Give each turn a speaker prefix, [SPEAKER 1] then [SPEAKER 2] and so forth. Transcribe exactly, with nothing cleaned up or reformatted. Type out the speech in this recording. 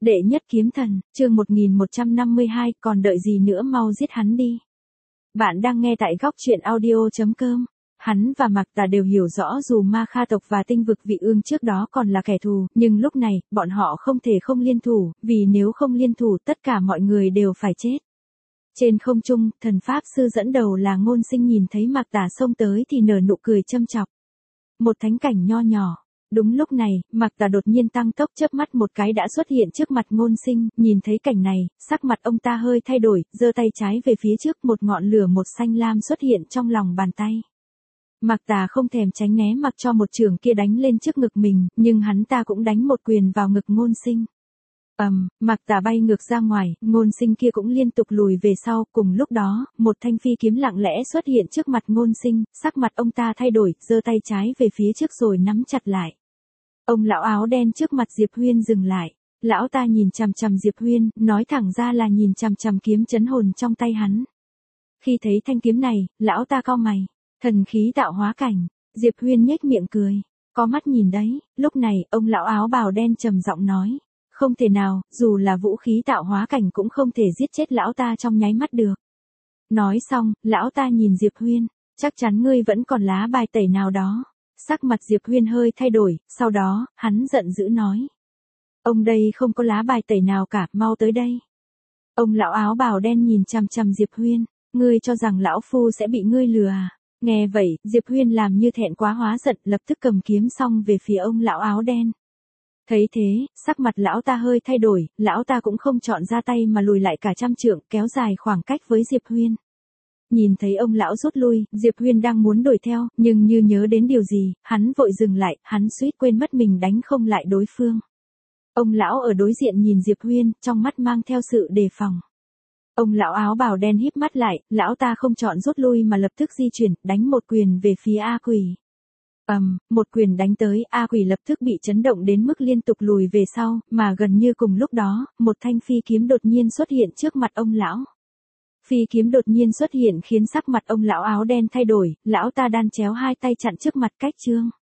[SPEAKER 1] Đệ nhất kiếm thần, chương một nghìn một trăm năm mươi hai, còn đợi gì nữa, mau giết hắn đi. Bạn đang nghe tại góc truyện audio chấm com. Hắn và Mạc Tà đều hiểu rõ dù Ma Kha tộc và Tinh vực Vị Ương trước đó còn là kẻ thù, nhưng lúc này, bọn họ không thể không liên thủ, vì nếu không liên thủ tất cả mọi người đều phải chết. Trên không trung, thần pháp sư dẫn đầu là Ngôn Sinh nhìn thấy Mạc Tà xông tới thì nở nụ cười châm chọc. Một thánh cảnh nho nhỏ. Đúng lúc này, Mạc Tà đột nhiên tăng tốc, chớp mắt một cái đã xuất hiện trước mặt Ngôn Sinh, nhìn thấy cảnh này, sắc mặt ông ta hơi thay đổi, giơ tay trái về phía trước, một ngọn lửa một xanh lam xuất hiện trong lòng bàn tay. Mạc Tà không thèm tránh né mặc cho một chưởng kia đánh lên trước ngực mình, nhưng hắn ta cũng đánh một quyền vào ngực Ngôn Sinh. Ầm, um, Mạc Tà bay ngược ra ngoài, Ngôn Sinh kia cũng liên tục lùi về sau, cùng lúc đó, một thanh phi kiếm lặng lẽ xuất hiện trước mặt Ngôn Sinh, sắc mặt ông ta thay đổi, giơ tay trái về phía trước rồi nắm chặt lại. Ông lão áo đen trước mặt Diệp Huyên dừng lại, lão ta nhìn chằm chằm Diệp Huyên, nói thẳng ra là nhìn chằm chằm kiếm chấn hồn trong tay hắn. Khi thấy thanh kiếm này, lão ta cau mày, thần khí tạo hóa cảnh, Diệp Huyên nhếch miệng cười, có mắt nhìn đấy, lúc này, ông lão áo bào đen trầm giọng nói, không thể nào, dù là vũ khí tạo hóa cảnh cũng không thể giết chết lão ta trong nháy mắt được. Nói xong, lão ta nhìn Diệp Huyên, chắc chắn ngươi vẫn còn lá bài tẩy nào đó. Sắc mặt Diệp Huyên hơi thay đổi, sau đó, hắn giận dữ nói. Ông đây không có lá bài tẩy nào cả, mau tới đây. Ông lão áo bào đen nhìn chằm chằm Diệp Huyên, ngươi cho rằng lão phu sẽ bị ngươi lừa à? Nghe vậy, Diệp Huyên làm như thẹn quá hóa giận, lập tức cầm kiếm xong về phía ông lão áo đen. Thấy thế, sắc mặt lão ta hơi thay đổi, lão ta cũng không chọn ra tay mà lùi lại cả trăm trượng, kéo dài khoảng cách với Diệp Huyên. Nhìn thấy ông lão rút lui, Diệp Huyên đang muốn đuổi theo, nhưng như nhớ đến điều gì, hắn vội dừng lại, hắn suýt quên mất mình đánh không lại đối phương. Ông lão ở đối diện nhìn Diệp Huyên, trong mắt mang theo sự đề phòng. Ông lão áo bào đen híp mắt lại, lão ta không chọn rút lui mà lập tức di chuyển, đánh một quyền về phía A Quỷ. Ầm, um, một quyền đánh tới, A Quỷ lập tức bị chấn động đến mức liên tục lùi về sau, mà gần như cùng lúc đó, một thanh phi kiếm đột nhiên xuất hiện trước mặt ông lão. Phi kiếm đột nhiên xuất hiện khiến sắc mặt ông lão áo đen thay đổi, lão ta đan chéo hai tay chặn trước mặt Cách Trương.